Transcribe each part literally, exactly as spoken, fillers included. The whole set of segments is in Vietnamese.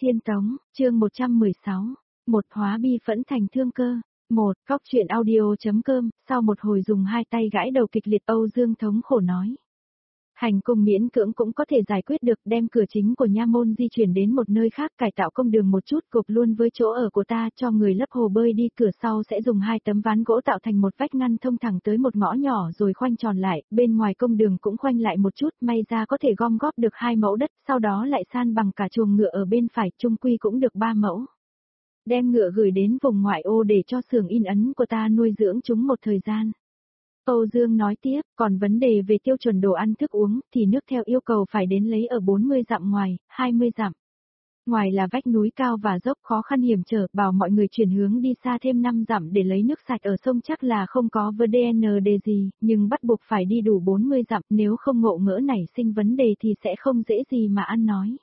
Thiên Tống, chương một trăm mười sáu, một hóa bi phẫn thành thương cơ. Một, Cóc truyện audio.com, sau một hồi dùng hai tay gãi đầu kịch liệt Âu Dương thống khổ nói. Hành cung miễn cưỡng cũng có thể giải quyết được, đem cửa chính của nha môn di chuyển đến một nơi khác, cải tạo công đường một chút, gộp luôn với chỗ ở của ta, cho người lấp hồ bơi đi, cửa sau sẽ dùng hai tấm ván gỗ tạo thành một vách ngăn thông thẳng tới một ngõ nhỏ rồi khoanh tròn lại, bên ngoài công đường cũng khoanh lại một chút, may ra có thể gom góp được hai mẫu đất, sau đó lại san bằng cả chuồng ngựa ở bên phải, chung quy cũng được ba mẫu. Đem ngựa gửi đến vùng ngoại ô để cho xưởng in ấn của ta nuôi dưỡng chúng một thời gian. Âu Dương nói tiếp, còn vấn đề về tiêu chuẩn đồ ăn thức uống thì nước theo yêu cầu phải đến lấy ở bốn mươi dặm ngoài, hai mươi dặm. Ngoài là vách núi cao và dốc khó khăn hiểm trở, bảo mọi người chuyển hướng đi xa thêm năm dặm để lấy nước sạch ở sông chắc là không có vấn đề gì, nhưng bắt buộc phải đi đủ bốn mươi dặm, nếu không ngộ ngỡ nảy sinh vấn đề thì sẽ không dễ gì mà ăn nói.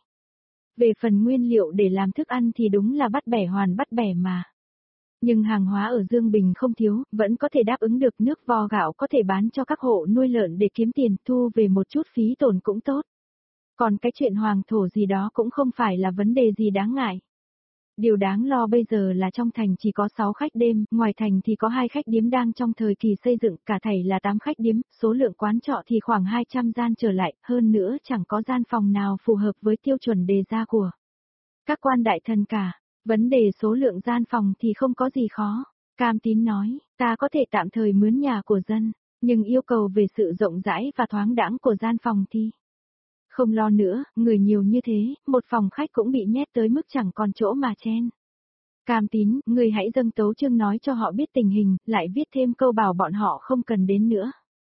Về phần nguyên liệu để làm thức ăn thì đúng là bắt bẻ hoàn bắt bẻ mà. Nhưng hàng hóa ở Dương Bình không thiếu, vẫn có thể đáp ứng được, nước vo gạo có thể bán cho các hộ nuôi lợn để kiếm tiền, thu về một chút phí tổn cũng tốt. Còn cái chuyện hoàng thổ gì đó cũng không phải là vấn đề gì đáng ngại. Điều đáng lo bây giờ là trong thành chỉ có sáu khách đêm, ngoài thành thì có hai khách điếm đang trong thời kỳ xây dựng, cả thảy là tám khách điếm, số lượng quán trọ thì khoảng hai trăm gian trở lại, hơn nữa chẳng có gian phòng nào phù hợp với tiêu chuẩn đề ra của các quan đại thần cả. Vấn đề số lượng gian phòng thì không có gì khó. Cam Tín nói, ta có thể tạm thời mướn nhà của dân, nhưng yêu cầu về sự rộng rãi và thoáng đãng của gian phòng thì không lo nữa, người nhiều như thế, một phòng khách cũng bị nhét tới mức chẳng còn chỗ mà chen. Cam Tín, người hãy dâng tấu chương nói cho họ biết tình hình, lại viết thêm câu bảo bọn họ không cần đến nữa.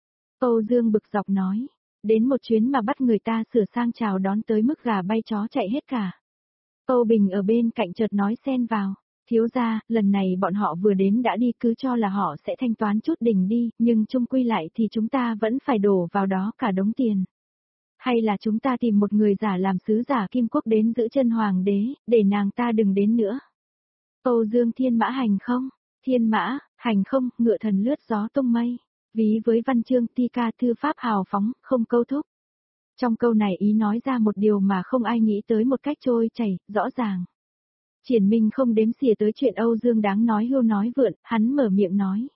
Âu Dương bực dọc nói, đến một chuyến mà bắt người ta sửa sang chào đón tới mức gà bay chó chạy hết cả. Âu Bình ở bên cạnh chợt nói xen vào, thiếu gia, lần này bọn họ vừa đến đã đi, cứ cho là họ sẽ thanh toán chút đỉnh đi, nhưng chung quy lại thì chúng ta vẫn phải đổ vào đó cả đống tiền. Hay là chúng ta tìm một người giả làm sứ giả Kim Quốc đến giữ chân hoàng đế, để nàng ta đừng đến nữa. Âu Dương thiên mã hành không? Thiên mã, hành không, ngựa thần lướt gió tung mây. Ví với văn chương ti ca thư pháp hào phóng, không câu thúc. Trong câu này ý nói ra một điều mà không ai nghĩ tới một cách trôi chảy, rõ ràng. Triển Minh không đếm xỉa tới chuyện Âu Dương đáng nói hưu nói vượn, hắn mở miệng nói.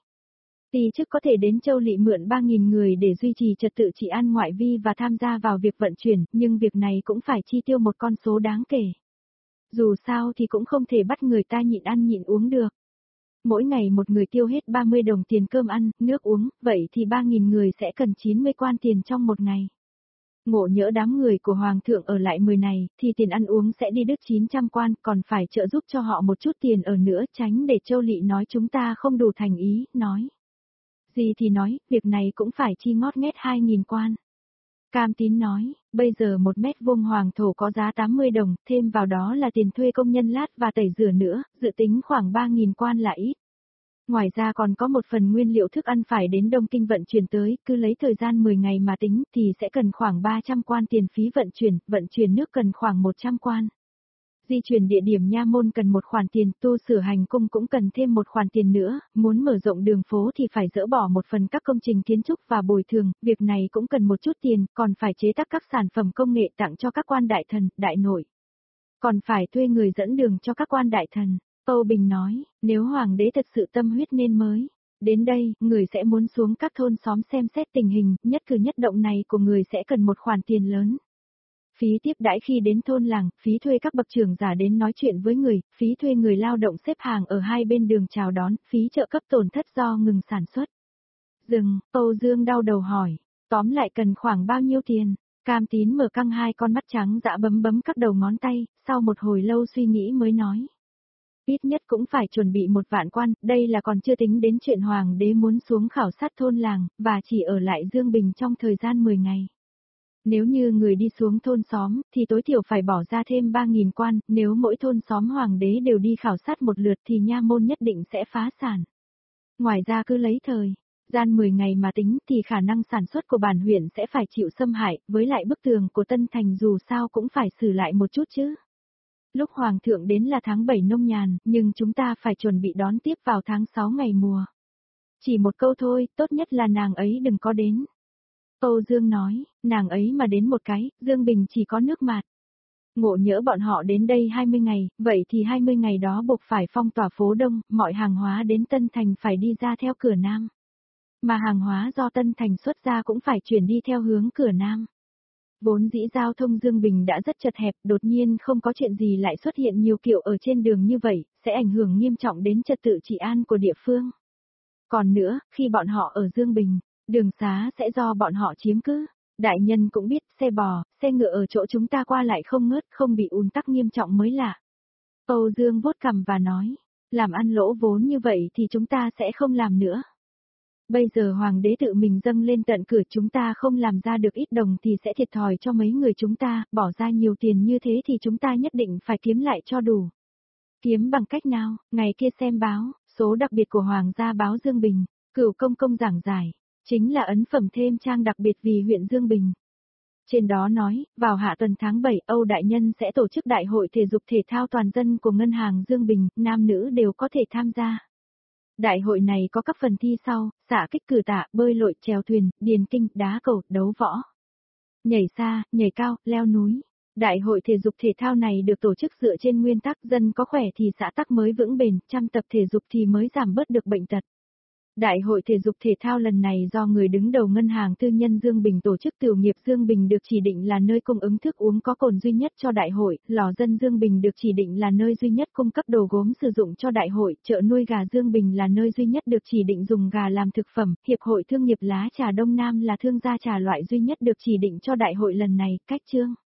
Ti chức có thể đến Châu Lỵ mượn ba nghìn người để duy trì trật tự trị an ngoại vi và tham gia vào việc vận chuyển, nhưng việc này cũng phải chi tiêu một con số đáng kể. Dù sao thì cũng không thể bắt người ta nhịn ăn nhịn uống được. Mỗi ngày một người tiêu hết ba mươi đồng tiền cơm ăn, nước uống, vậy thì ba nghìn người sẽ cần chín mươi quan tiền trong một ngày. Ngộ nhỡ đám người của Hoàng thượng ở lại mười này, thì tiền ăn uống sẽ đi đứt chín trăm quan, còn phải trợ giúp cho họ một chút tiền ở nữa, tránh để Châu Lỵ nói chúng ta không đủ thành ý, nói. Gì thì nói, việc này cũng phải chi ngót nghét hai nghìn quan. Cam Tín nói, bây giờ một mét vuông hoàng thổ có giá tám mươi đồng, thêm vào đó là tiền thuê công nhân lát và tẩy rửa nữa, dự tính khoảng ba nghìn quan là ít. Ngoài ra còn có một phần nguyên liệu thức ăn phải đến Đông Kinh vận chuyển tới, cứ lấy thời gian mười ngày mà tính thì sẽ cần khoảng ba trăm quan tiền phí vận chuyển, vận chuyển nước cần khoảng một trăm quan. Di chuyển địa điểm nha môn cần một khoản tiền, tu sửa hành cung cũng cần thêm một khoản tiền nữa, muốn mở rộng đường phố thì phải dỡ bỏ một phần các công trình kiến trúc và bồi thường, việc này cũng cần một chút tiền, còn phải chế tác các sản phẩm công nghệ tặng cho các quan đại thần, đại nội. Còn phải thuê người dẫn đường cho các quan đại thần. Âu Bình nói, nếu hoàng đế thật sự tâm huyết nên mới đến đây, người sẽ muốn xuống các thôn xóm xem xét tình hình, nhất cử nhất động này của người sẽ cần một khoản tiền lớn. Phí tiếp đãi khi đến thôn làng, phí thuê các bậc trưởng giả đến nói chuyện với người, phí thuê người lao động xếp hàng ở hai bên đường chào đón, phí trợ cấp tổn thất do ngừng sản xuất. Dừng, Âu Dương đau đầu hỏi, tóm lại cần khoảng bao nhiêu tiền? Cam Tín mở căng hai con mắt trắng dã bấm bấm các đầu ngón tay, sau một hồi lâu suy nghĩ mới nói. Ít nhất cũng phải chuẩn bị một vạn quan, đây là còn chưa tính đến chuyện hoàng đế muốn xuống khảo sát thôn làng, và chỉ ở lại Dương Bình trong thời gian mười ngày. Nếu như người đi xuống thôn xóm, thì tối thiểu phải bỏ ra thêm ba nghìn quan, nếu mỗi thôn xóm hoàng đế đều đi khảo sát một lượt thì nha môn nhất định sẽ phá sản. Ngoài ra cứ lấy thời gian mười ngày mà tính thì khả năng sản xuất của bản huyện sẽ phải chịu xâm hại, với lại bức tường của Tân Thành dù sao cũng phải sửa lại một chút chứ. Lúc Hoàng thượng đến là tháng bảy nông nhàn, nhưng chúng ta phải chuẩn bị đón tiếp vào tháng sáu ngày mùa. Chỉ một câu thôi, tốt nhất là nàng ấy đừng có đến. Âu Dương nói, nàng ấy mà đến một cái, Dương Bình chỉ có nước mạt. Ngộ nhỡ bọn họ đến đây hai mươi ngày, vậy thì hai mươi ngày đó buộc phải phong tỏa phố Đông, mọi hàng hóa đến Tân Thành phải đi ra theo cửa Nam. Mà hàng hóa do Tân Thành xuất ra cũng phải chuyển đi theo hướng cửa Nam. Vốn dĩ giao thông Dương Bình đã rất chật hẹp, đột nhiên không có chuyện gì lại xuất hiện nhiều kiểu ở trên đường như vậy, sẽ ảnh hưởng nghiêm trọng đến trật tự trị an của địa phương. Còn nữa, khi bọn họ ở Dương Bình, đường xá sẽ do bọn họ chiếm cứ. Đại nhân cũng biết, xe bò, xe ngựa ở chỗ chúng ta qua lại không ngớt, không bị ùn tắc nghiêm trọng mới lạ. Âu Dương vuốt cằm và nói, làm ăn lỗ vốn như vậy thì chúng ta sẽ không làm nữa. Bây giờ hoàng đế tự mình dâng lên tận cửa, chúng ta không làm ra được ít đồng thì sẽ thiệt thòi cho mấy người chúng ta, bỏ ra nhiều tiền như thế thì chúng ta nhất định phải kiếm lại cho đủ. Kiếm bằng cách nào? Ngày kia xem báo, số đặc biệt của Hoàng gia báo Dương Bình, Cửu Công Công giảng giải, chính là ấn phẩm thêm trang đặc biệt vì huyện Dương Bình. Trên đó nói, vào hạ tuần tháng bảy, Âu Đại Nhân sẽ tổ chức đại hội thể dục thể thao toàn dân của Ngân hàng Dương Bình, nam nữ đều có thể tham gia. Đại hội này có các phần thi sau, xạ kích cử tạ, bơi lội, chèo thuyền, điền kinh, đá cầu, đấu võ, nhảy xa, nhảy cao, leo núi. Đại hội thể dục thể thao này được tổ chức dựa trên nguyên tắc dân có khỏe thì xã tắc mới vững bền, chăm tập thể dục thì mới giảm bớt được bệnh tật. Đại hội thể dục thể thao lần này do người đứng đầu ngân hàng tư nhân Dương Bình tổ chức. Tiểu nghiệp Dương Bình được chỉ định là nơi cung ứng thức uống có cồn duy nhất cho đại hội, lò dân Dương Bình được chỉ định là nơi duy nhất cung cấp đồ gốm sử dụng cho đại hội, chợ nuôi gà Dương Bình là nơi duy nhất được chỉ định dùng gà làm thực phẩm, hiệp hội thương nghiệp lá trà Đông Nam là thương gia trà loại duy nhất được chỉ định cho đại hội lần này. Cách chương